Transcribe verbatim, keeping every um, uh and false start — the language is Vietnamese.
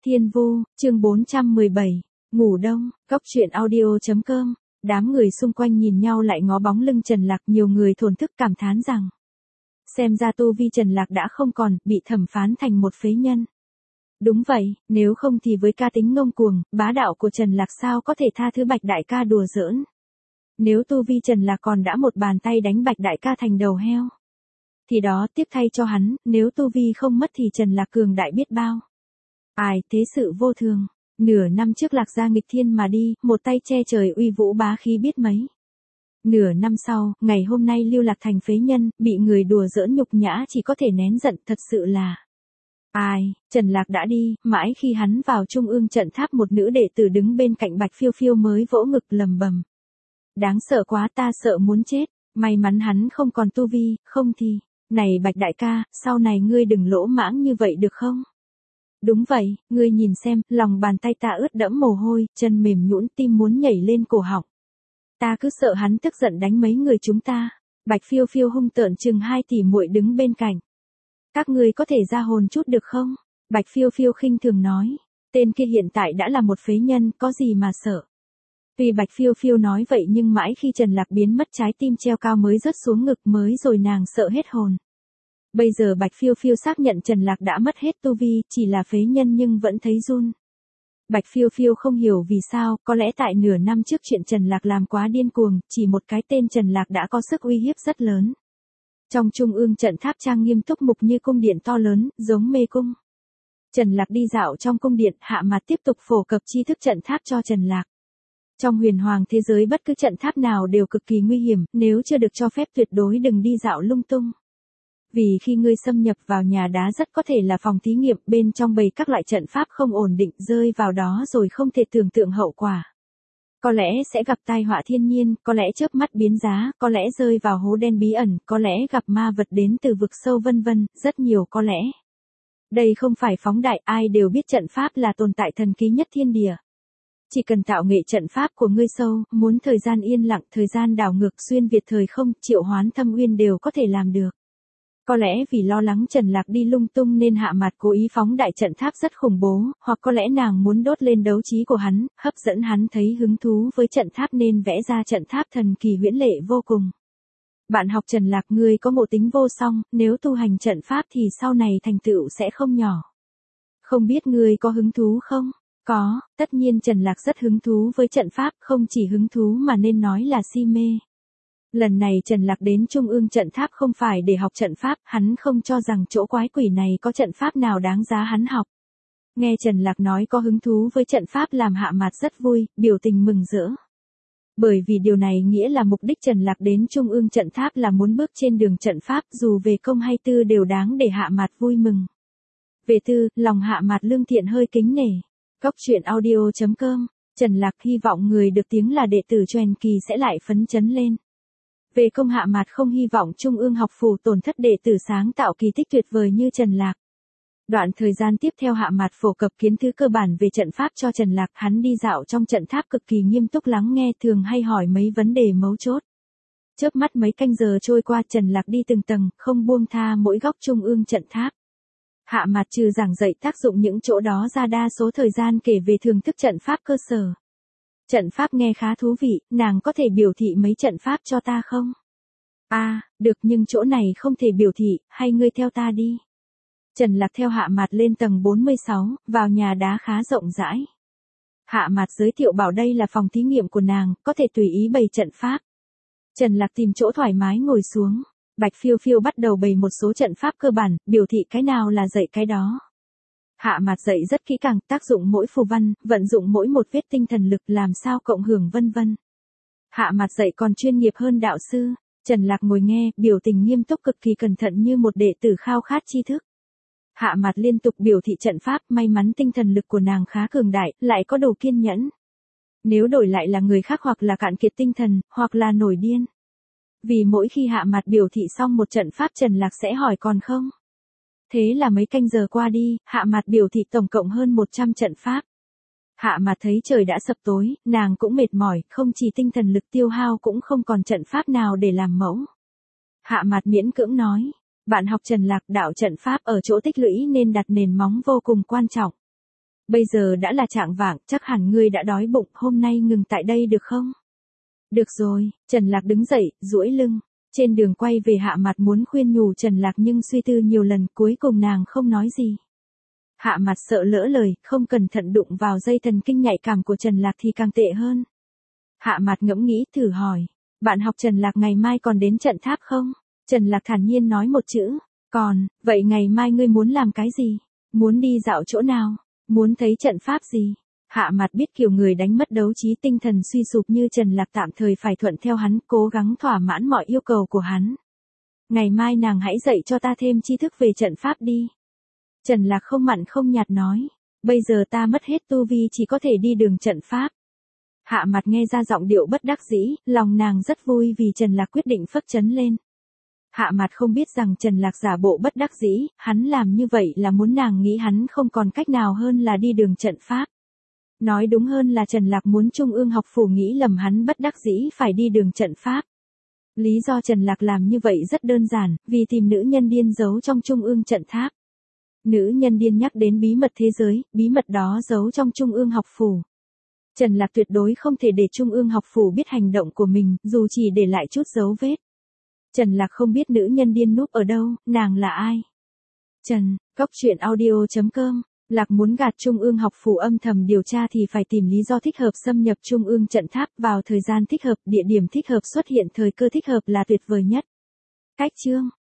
Thiên Vu, chương bốn trăm mười bảy, ngủ đông, Cốc truyện audio chấm com. Đám người xung quanh nhìn nhau lại ngó bóng lưng Trần Lạc, nhiều người thổn thức cảm thán rằng xem ra tu vi Trần Lạc đã không còn, bị thẩm phán thành một phế nhân. Đúng vậy, nếu không thì với ca tính ngông cuồng, bá đạo của Trần Lạc sao có thể tha thứ Bạch đại ca đùa giỡn. Nếu tu vi Trần Lạc còn đã một bàn tay đánh Bạch đại ca thành đầu heo, thì đó tiếp thay cho hắn, nếu tu vi không mất thì Trần Lạc cường đại biết bao. Ai, thế sự vô thường. Nửa năm trước Lạc gia nghịch thiên mà đi, một tay che trời uy vũ bá khí biết mấy. Nửa năm sau, ngày hôm nay lưu lạc thành phế nhân, bị người đùa giỡn nhục nhã chỉ có thể nén giận, thật sự là. Ai, Trần Lạc đã đi, mãi khi hắn vào trung ương trận tháp một nữ đệ tử đứng bên cạnh Bạch Phiêu Phiêu mới vỗ ngực lầm bầm. Đáng sợ quá, ta sợ muốn chết, may mắn hắn không còn tu vi, không thì, này Bạch đại ca, sau này ngươi đừng lỗ mãng như vậy được không? Đúng vậy, ngươi nhìn xem, lòng bàn tay ta ướt đẫm mồ hôi, chân mềm nhũn, tim muốn nhảy lên cổ họng. Ta cứ sợ hắn tức giận đánh mấy người chúng ta. Bạch Phiêu Phiêu hung tợn chừng hai tỷ muội đứng bên cạnh. Các ngươi có thể ra hồn chút được không? Bạch Phiêu Phiêu khinh thường nói, tên kia hiện tại đã là một phế nhân, có gì mà sợ. Tuy Bạch Phiêu Phiêu nói vậy nhưng mãi khi Trần Lạc biến mất trái tim treo cao mới rớt xuống ngực mới rồi nàng sợ hết hồn. Bây giờ Bạch Phiêu Phiêu xác nhận Trần Lạc đã mất hết tu vi, chỉ là phế nhân nhưng vẫn thấy run. Bạch Phiêu Phiêu không hiểu vì sao, có lẽ tại nửa năm trước chuyện Trần Lạc làm quá điên cuồng, chỉ một cái tên Trần Lạc đã có sức uy hiếp rất lớn. Trong trung ương trận tháp trang nghiêm túc mục như cung điện to lớn, giống mê cung. Trần Lạc đi dạo trong cung điện, Hạ Mạt tiếp tục phổ cập tri thức trận tháp cho Trần Lạc. Trong huyền hoàng thế giới bất cứ trận tháp nào đều cực kỳ nguy hiểm, nếu chưa được cho phép tuyệt đối đừng đi dạo lung tung. Vì khi ngươi xâm nhập vào nhà đá rất có thể là phòng thí nghiệm, bên trong bày các loại trận pháp không ổn định, rơi vào đó rồi không thể tưởng tượng hậu quả. Có lẽ sẽ gặp tai họa thiên nhiên, có lẽ chớp mắt biến giá, có lẽ rơi vào hố đen bí ẩn, có lẽ gặp ma vật đến từ vực sâu vân vân, rất nhiều có lẽ. Đây không phải phóng đại, ai đều biết trận pháp là tồn tại thần kỳ nhất thiên địa. Chỉ cần tạo nghệ trận pháp của ngươi sâu, muốn thời gian yên lặng, thời gian đảo ngược, xuyên việt thời không, triệu hoán thâm uyên đều có thể làm được. Có lẽ vì lo lắng Trần Lạc đi lung tung nên Hạ Mạt cố ý phóng đại trận tháp rất khủng bố, hoặc có lẽ nàng muốn đốt lên đấu trí của hắn, hấp dẫn hắn thấy hứng thú với trận tháp nên vẽ ra trận tháp thần kỳ huyễn lệ vô cùng. Bạn học Trần Lạc, ngươi có ngộ tính vô song, nếu tu hành trận pháp thì sau này thành tựu sẽ không nhỏ. Không biết ngươi có hứng thú không? Có, tất nhiên Trần Lạc rất hứng thú với trận pháp, không chỉ hứng thú mà nên nói là si mê. Lần này Trần Lạc đến trung ương trận tháp không phải để học trận pháp, hắn không cho rằng chỗ quái quỷ này có trận pháp nào đáng giá hắn học. Nghe Trần Lạc nói có hứng thú với trận pháp làm Hạ Mạt rất vui, biểu tình mừng rỡ. Bởi vì điều này nghĩa là mục đích Trần Lạc đến trung ương trận tháp là muốn bước trên đường trận pháp, dù về công hay tư đều đáng để Hạ Mạt vui mừng. Về tư, lòng Hạ Mạt lương thiện hơi kính nể. Cốc truyện audio chấm com, Trần Lạc hy vọng người được tiếng là đệ tử truyền kỳ sẽ lại phấn chấn lên. Về công Hạ Mạt không hy vọng trung ương học phủ tổn thất đệ tử sáng tạo kỳ tích tuyệt vời như Trần Lạc. Đoạn thời gian tiếp theo Hạ Mạt phổ cập kiến thức cơ bản về trận pháp cho Trần Lạc, hắn đi dạo trong trận tháp cực kỳ nghiêm túc lắng nghe, thường hay hỏi mấy vấn đề mấu chốt. Chớp mắt mấy canh giờ trôi qua, Trần Lạc đi từng tầng, không buông tha mỗi góc trung ương trận tháp. Hạ Mạt trừ giảng dạy tác dụng những chỗ đó ra đa số thời gian kể về thưởng thức trận pháp cơ sở. Trận pháp nghe khá thú vị, nàng có thể biểu thị mấy trận pháp cho ta không? À, được, nhưng chỗ này không thể biểu thị, hay ngươi theo ta đi. Trần Lạc theo Hạ Mạt lên tầng bốn mươi sáu, vào nhà đá khá rộng rãi. Hạ Mạt giới thiệu bảo đây là phòng thí nghiệm của nàng, có thể tùy ý bày trận pháp. Trần Lạc tìm chỗ thoải mái ngồi xuống. Bạch Phiêu Phiêu bắt đầu bày một số trận pháp cơ bản, biểu thị cái nào là dạy cái đó. Hạ Mạt dạy rất kỹ càng, tác dụng mỗi phù văn, vận dụng mỗi một vết tinh thần lực, làm sao cộng hưởng vân vân. Hạ Mạt dạy còn chuyên nghiệp hơn đạo sư. Trần Lạc ngồi nghe, biểu tình nghiêm túc cực kỳ cẩn thận như một đệ tử khao khát tri thức. Hạ Mạt liên tục biểu thị trận pháp, may mắn tinh thần lực của nàng khá cường đại, lại có đủ kiên nhẫn. Nếu đổi lại là người khác hoặc là cạn kiệt tinh thần, hoặc là nổi điên. Vì mỗi khi Hạ Mạt biểu thị xong một trận pháp Trần Lạc sẽ hỏi còn không. Thế là mấy canh giờ qua đi, Hạ Mạt biểu thị tổng cộng hơn một trăm trận pháp. Hạ Mạt thấy trời đã sập tối, nàng cũng mệt mỏi, không chỉ tinh thần lực tiêu hao cũng không còn trận pháp nào để làm mẫu. Hạ Mạt miễn cưỡng nói, bạn học Trần Lạc, đạo trận pháp ở chỗ tích lũy nên đặt nền móng vô cùng quan trọng. Bây giờ đã là trạng vạng, chắc hẳn ngươi đã đói bụng, hôm nay ngừng tại đây được không? Được rồi, Trần Lạc đứng dậy, duỗi lưng. Trên đường quay về Hạ Mặt muốn khuyên nhủ Trần Lạc nhưng suy tư nhiều lần, cuối cùng nàng không nói gì. Hạ Mặt sợ lỡ lời, không cẩn thận đụng vào dây thần kinh nhạy cảm của Trần Lạc thì càng tệ hơn. Hạ Mặt ngẫm nghĩ, thử hỏi, bạn học Trần Lạc ngày mai còn đến trận tháp không? Trần Lạc thản nhiên nói một chữ, còn, vậy ngày mai ngươi muốn làm cái gì? Muốn đi dạo chỗ nào? Muốn thấy trận pháp gì? Hạ Mặt biết kiểu người đánh mất đấu trí tinh thần suy sụp như Trần Lạc tạm thời phải thuận theo hắn, cố gắng thỏa mãn mọi yêu cầu của hắn. Ngày mai nàng hãy dạy cho ta thêm tri thức về trận pháp đi. Trần Lạc không mặn không nhạt nói, bây giờ ta mất hết tu vi chỉ có thể đi đường trận pháp. Hạ Mặt nghe ra giọng điệu bất đắc dĩ, lòng nàng rất vui vì Trần Lạc quyết định phất chấn lên. Hạ Mặt không biết rằng Trần Lạc giả bộ bất đắc dĩ, hắn làm như vậy là muốn nàng nghĩ hắn không còn cách nào hơn là đi đường trận pháp. Nói đúng hơn là Trần Lạc muốn Trung ương học phủ nghĩ lầm hắn bất đắc dĩ phải đi đường trận pháp. Lý do Trần Lạc làm như vậy rất đơn giản, vì tìm nữ nhân điên giấu trong Trung ương trận tháp. Nữ nhân điên nhắc đến bí mật thế giới, bí mật đó giấu trong Trung ương học phủ. Trần Lạc tuyệt đối không thể để Trung ương học phủ biết hành động của mình, dù chỉ để lại chút dấu vết. Trần Lạc không biết nữ nhân điên núp ở đâu, nàng là ai. Trần, Cốc Truyện Audio chấm com. Lạc muốn gạt Trung ương học phủ âm thầm điều tra thì phải tìm lý do thích hợp xâm nhập Trung ương trận tháp vào thời gian thích hợp, địa điểm thích hợp, xuất hiện thời cơ thích hợp là tuyệt vời nhất. Cách chương